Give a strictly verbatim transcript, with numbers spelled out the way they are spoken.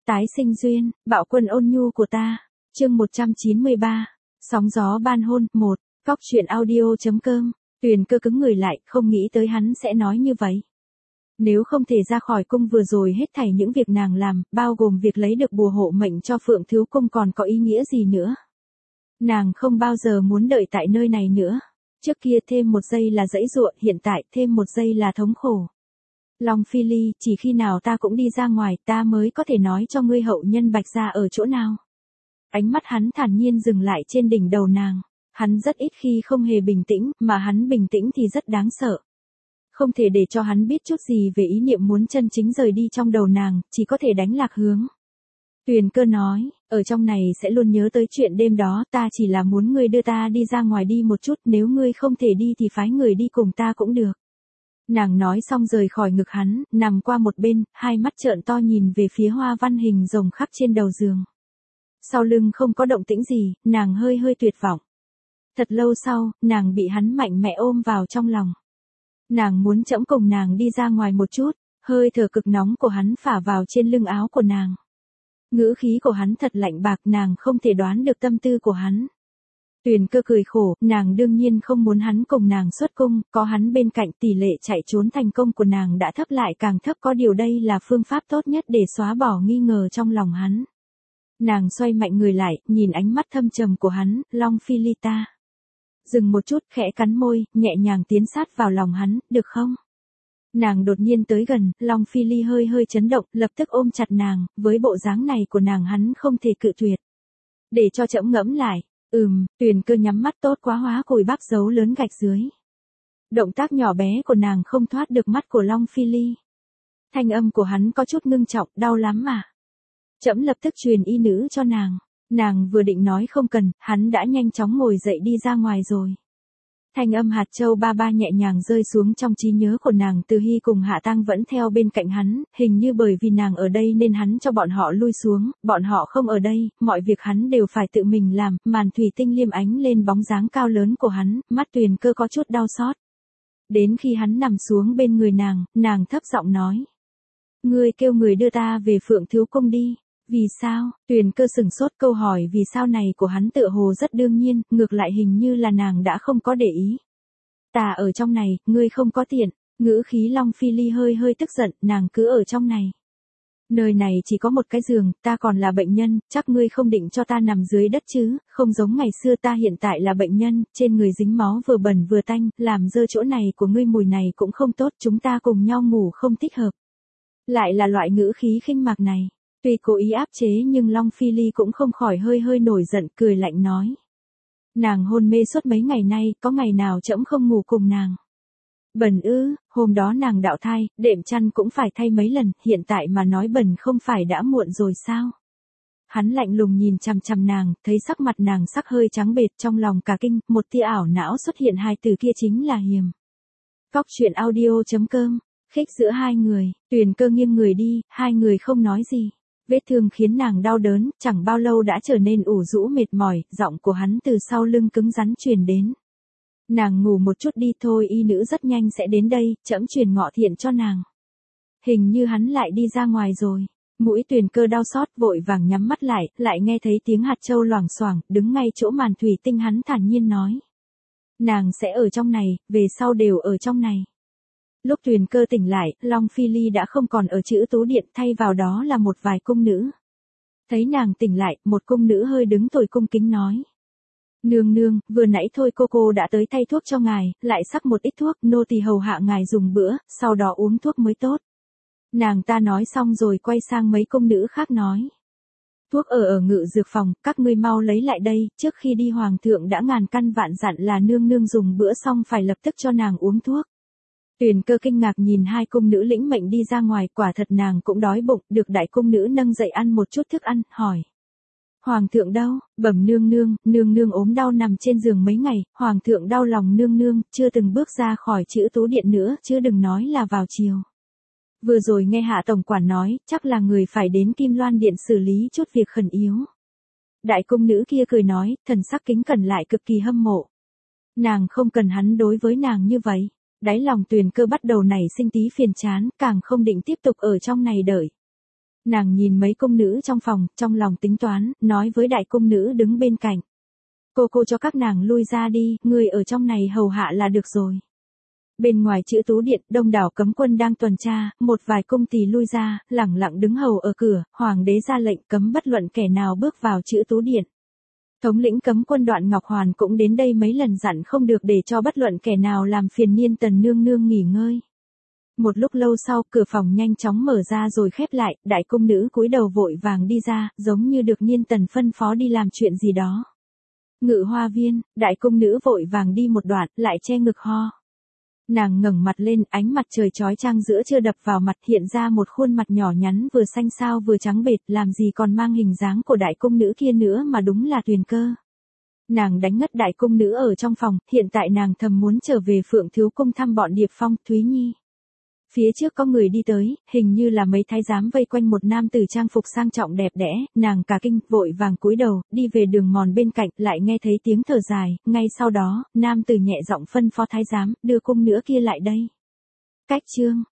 Tái sinh duyên, bạo quân ôn nhu của ta. Chương một trăm chín mươi ba. Sóng gió ban hôn, một. Cóc truyện audio.com. Tuyền Cơ cứng người lại, không nghĩ tới hắn sẽ nói như vậy. Nếu không thể ra khỏi cung vừa rồi hết thảy những việc nàng làm, bao gồm việc lấy được bùa hộ mệnh cho Phượng Thiếu Cung còn có ý nghĩa gì nữa. Nàng không bao giờ muốn đợi tại nơi này nữa. Trước kia thêm một giây là giãy giụa, hiện tại thêm một giây là thống khổ. Long Phi Ly, chỉ khi nào ta cũng đi ra ngoài ta mới có thể nói cho ngươi hậu nhân Bạch gia ở chỗ nào. Ánh mắt hắn thản nhiên dừng lại trên đỉnh đầu nàng. Hắn rất ít khi không hề bình tĩnh, mà hắn bình tĩnh thì rất đáng sợ. Không thể để cho hắn biết chút gì về ý niệm muốn chân chính rời đi trong đầu nàng, chỉ có thể đánh lạc hướng. Tuyền Cơ nói, ở trong này sẽ luôn nhớ tới chuyện đêm đó, ta chỉ là muốn ngươi đưa ta đi ra ngoài đi một chút, nếu ngươi không thể đi thì phái người đi cùng ta cũng được. Nàng nói xong rời khỏi ngực hắn, nằm qua một bên, hai mắt trợn to nhìn về phía hoa văn hình rồng khắc trên đầu giường. Sau lưng không có động tĩnh gì, nàng hơi hơi tuyệt vọng. Thật lâu sau, nàng bị hắn mạnh mẽ ôm vào trong lòng. Nàng muốn trẫm cùng nàng đi ra ngoài một chút, hơi thở cực nóng của hắn phả vào trên lưng áo của nàng. Ngữ khí của hắn thật lạnh bạc, nàng không thể đoán được tâm tư của hắn. Tuyền Cơ cười khổ, nàng đương nhiên không muốn hắn cùng nàng xuất cung, có hắn bên cạnh tỷ lệ chạy trốn thành công của nàng đã thấp lại càng thấp, có điều đây là phương pháp tốt nhất để xóa bỏ nghi ngờ trong lòng hắn. Nàng xoay mạnh người lại, nhìn ánh mắt thâm trầm của hắn, Long Phi Ly ta. Dừng một chút, khẽ cắn môi, nhẹ nhàng tiến sát vào lòng hắn, được không? Nàng đột nhiên tới gần, Long Phi Ly hơi hơi chấn động, lập tức ôm chặt nàng, với bộ dáng này của nàng hắn không thể cự tuyệt. Để cho trẫm ngẫm lại, ừm, Tuyền Cơ nhắm mắt tốt quá hóa cùi bắp dấu lớn gạch dưới. Động tác nhỏ bé của nàng không thoát được mắt của Long Phi Ly. Thanh âm của hắn có chút ngưng trọng, đau lắm mà. Trẫm lập tức truyền y nữ cho nàng. Nàng vừa định nói không cần, hắn đã nhanh chóng ngồi dậy đi ra ngoài rồi. Thanh âm hạt châu ba ba nhẹ nhàng rơi xuống trong trí nhớ của nàng. Từ Hy cùng Hạ Tăng vẫn theo bên cạnh hắn, hình như bởi vì nàng ở đây nên hắn cho bọn họ lui xuống, bọn họ không ở đây, mọi việc hắn đều phải tự mình làm. Màn thủy tinh liêm ánh lên bóng dáng cao lớn của hắn, mắt Tuyền Cơ có chút đau xót. Đến khi hắn nằm xuống bên người nàng, nàng thấp giọng nói. Ngươi kêu người đưa ta về Phượng Thiếu Cung đi. Vì sao? Tuyền Cơ sửng sốt, câu hỏi vì sao này của hắn tựa hồ rất đương nhiên, ngược lại hình như là nàng đã không có để ý. Ta ở trong này, ngươi không có tiện. Ngữ khí Long Phi Ly hơi hơi tức giận, nàng cứ ở trong này. Nơi này chỉ có một cái giường, ta còn là bệnh nhân, chắc ngươi không định cho ta nằm dưới đất chứ, không giống ngày xưa ta hiện tại là bệnh nhân, trên người dính máu vừa bẩn vừa tanh, làm dơ chỗ này của ngươi mùi này cũng không tốt, chúng ta cùng nhau ngủ không thích hợp. Lại là loại ngữ khí khinh mạc này. Tuy cố ý áp chế nhưng Long Phi Ly cũng không khỏi hơi hơi nổi giận, cười lạnh nói. Nàng hôn mê suốt mấy ngày nay, có ngày nào trẫm không ngủ cùng nàng. Bẩn ư, hôm đó nàng đạo thai, đệm chăn cũng phải thay mấy lần, hiện tại mà nói bẩn không phải đã muộn rồi sao? Hắn lạnh lùng nhìn chằm chằm nàng, thấy sắc mặt nàng sắc hơi trắng bệch, trong lòng cả kinh, một tia ảo não xuất hiện, hai từ kia chính là hiềm. Cóc truyện audio.com. Khích giữa hai người, Tuyền Cơ nghiêng người đi, hai người không nói gì. Vết thương khiến nàng đau đớn, chẳng bao lâu đã trở nên ủ rũ mệt mỏi, giọng của hắn từ sau lưng cứng rắn truyền đến. Nàng ngủ một chút đi thôi, y nữ rất nhanh sẽ đến đây, trẫm truyền ngọ thiện cho nàng. Hình như hắn lại đi ra ngoài rồi. Mũi Tuyền Cơ đau xót, vội vàng nhắm mắt lại, lại nghe thấy tiếng hạt châu loảng xoảng, đứng ngay chỗ màn thủy tinh hắn thản nhiên nói. Nàng sẽ ở trong này, về sau đều ở trong này. Lúc Tuyền Cơ tỉnh lại, Long Phi Ly đã không còn ở chữ tú điện, thay vào đó là một vài cung nữ. Thấy nàng tỉnh lại, một cung nữ hơi đứng tuổi cung kính nói. Nương nương, vừa nãy thôi cô cô đã tới thay thuốc cho ngài, lại sắc một ít thuốc, nô tỳ hầu hạ ngài dùng bữa, sau đó uống thuốc mới tốt. Nàng ta nói xong rồi quay sang mấy cung nữ khác nói. Thuốc ở ở ngự dược phòng, các ngươi mau lấy lại đây, trước khi đi hoàng thượng đã ngàn căn vạn dặn là nương nương dùng bữa xong phải lập tức cho nàng uống thuốc. Tuyền Cơ kinh ngạc nhìn hai cung nữ lĩnh mệnh đi ra ngoài, quả thật nàng cũng đói bụng, được đại cung nữ nâng dậy ăn một chút thức ăn, hỏi. Hoàng thượng đâu? Bẩm nương nương, nương nương ốm đau nằm trên giường mấy ngày, hoàng thượng đau lòng nương nương, chưa từng bước ra khỏi chữ tú điện nữa, chứ đừng nói là vào chiều. Vừa rồi nghe Hạ tổng quản nói, chắc là người phải đến Kim Loan điện xử lý chút việc khẩn yếu. Đại cung nữ kia cười nói, thần sắc kính cẩn lại cực kỳ hâm mộ. Nàng không cần hắn đối với nàng như vậy. Đáy lòng Tuyền Cơ bắt đầu nảy sinh tí phiền chán, càng không định tiếp tục ở trong này đợi. Nàng nhìn mấy cung nữ trong phòng, trong lòng tính toán, nói với đại cung nữ đứng bên cạnh. Cô cô cho các nàng lui ra đi, người ở trong này hầu hạ là được rồi. Bên ngoài chữ tú điện, đông đảo cấm quân đang tuần tra, một vài cung tỳ lui ra, lẳng lặng đứng hầu ở cửa, hoàng đế ra lệnh cấm bất luận kẻ nào bước vào chữ tú điện. Thống lĩnh cấm quân Đoạn Ngọc Hoàn cũng đến đây mấy lần dặn không được để cho bất luận kẻ nào làm phiền Niên Tần nương nương nghỉ ngơi. Một lúc lâu sau, cửa phòng nhanh chóng mở ra rồi khép lại, đại cung nữ cúi đầu vội vàng đi ra, giống như được Niên Tần phân phó đi làm chuyện gì đó. Ngự hoa viên, đại cung nữ vội vàng đi một đoạn, lại che ngực ho. Nàng ngẩng mặt lên, ánh mặt trời chói chang giữa trưa đập vào mặt, hiện ra một khuôn mặt nhỏ nhắn vừa xanh xao vừa trắng bệt, làm gì còn mang hình dáng của đại cung nữ kia nữa mà đúng là Tuyền Cơ. Nàng đánh ngất đại cung nữ ở trong phòng, hiện tại nàng thầm muốn trở về Phượng Thiếu Cung thăm bọn Điệp Phong, Thúy Nhi. Phía trước có người đi tới, hình như là mấy thái giám vây quanh một nam tử trang phục sang trọng đẹp đẽ, nàng cả kinh, vội vàng cúi đầu, đi về đường mòn bên cạnh, lại nghe thấy tiếng thở dài, ngay sau đó, nam tử nhẹ giọng phân phó thái giám, đưa cung nữ kia lại đây. Cách chương